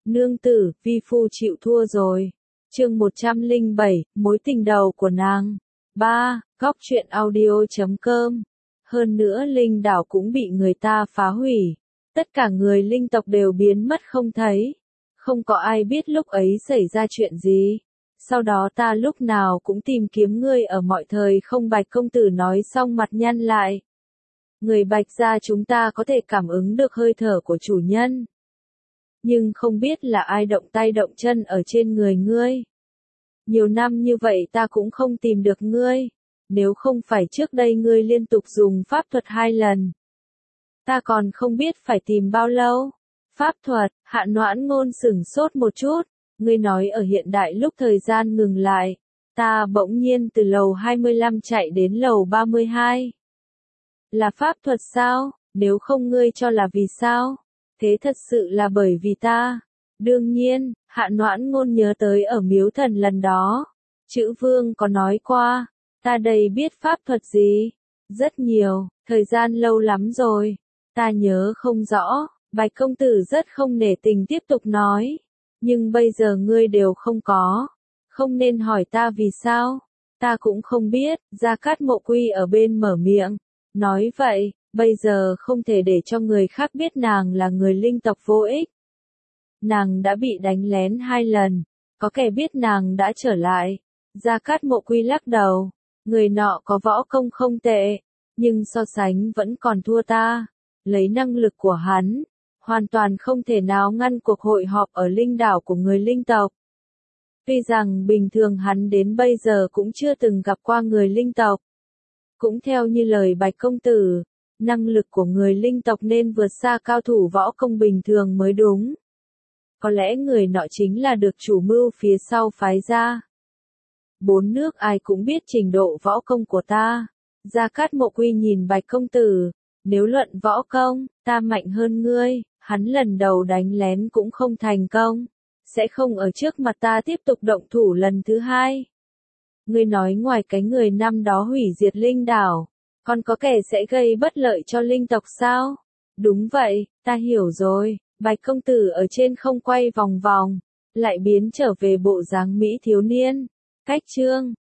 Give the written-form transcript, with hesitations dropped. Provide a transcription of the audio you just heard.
Nương tử, vi phu chịu thua rồi. Chương 107, mối tình đầu của nàng. 3. Góc truyện audio.com. Hơn nữa linh đảo cũng bị người ta phá hủy. Tất cả người linh tộc đều biến mất không thấy. Không có ai biết lúc ấy xảy ra chuyện gì. Sau đó ta lúc nào cũng tìm kiếm ngươi ở mọi thời không. Bạch công tử nói xong mặt nhăn lại. Người Bạch gia chúng ta có thể cảm ứng được hơi thở của chủ nhân. Nhưng không biết là ai động tay động chân ở trên người ngươi. Nhiều năm như vậy ta cũng không tìm được ngươi. Nếu không phải trước đây ngươi liên tục dùng pháp thuật 2 lần. Ta còn không biết phải tìm bao lâu. Pháp thuật, Hạ Noãn Ngôn sửng sốt một chút. Ngươi nói ở hiện đại lúc thời gian ngừng lại. Ta bỗng nhiên từ lầu 25 chạy đến lầu 32. Là pháp thuật sao? Nếu không ngươi cho là vì sao? Thế thật sự là bởi vì ta. Đương nhiên, Hạ Noãn Ngôn nhớ tới ở miếu thần lần đó. Chữ Vương có nói qua, ta đây biết pháp thuật gì? Rất nhiều, thời gian lâu lắm rồi. Ta nhớ không rõ, Bạch công tử rất không nể tình tiếp tục nói. Nhưng bây giờ ngươi đều không có. Không nên hỏi ta vì sao. Ta cũng không biết, Gia Cát Mộ Quy ở bên mở miệng. Nói vậy, bây giờ không thể để cho người khác biết nàng là người linh tộc vô ích. Nàng đã bị đánh lén 2 lần, có kẻ biết nàng đã trở lại. Gia Cát Mộ Quy lắc đầu, người nọ có võ công không tệ, nhưng so sánh vẫn còn thua ta. Lấy năng lực của hắn, hoàn toàn không thể nào ngăn cuộc hội họp ở linh đảo của người linh tộc. Tuy rằng bình thường hắn đến bây giờ cũng chưa từng gặp qua người linh tộc. Cũng theo như lời Bạch công tử, năng lực của người linh tộc nên vượt xa cao thủ võ công bình thường mới đúng. Có lẽ người nọ chính là được chủ mưu phía sau phái ra. 4 nước ai cũng biết trình độ võ công của ta. Gia Cát Mộ Quy nhìn Bạch công tử, nếu luận võ công, ta mạnh hơn ngươi, hắn lần đầu đánh lén cũng không thành công, sẽ không ở trước mặt ta tiếp tục động thủ lần thứ 2. Ngươi nói ngoài cái người năm đó hủy diệt linh đảo, còn có kẻ sẽ gây bất lợi cho linh tộc sao? Đúng vậy, ta hiểu rồi. Bạch công tử ở trên không quay vòng vòng, lại biến trở về bộ dáng Mỹ thiếu niên. Cách chương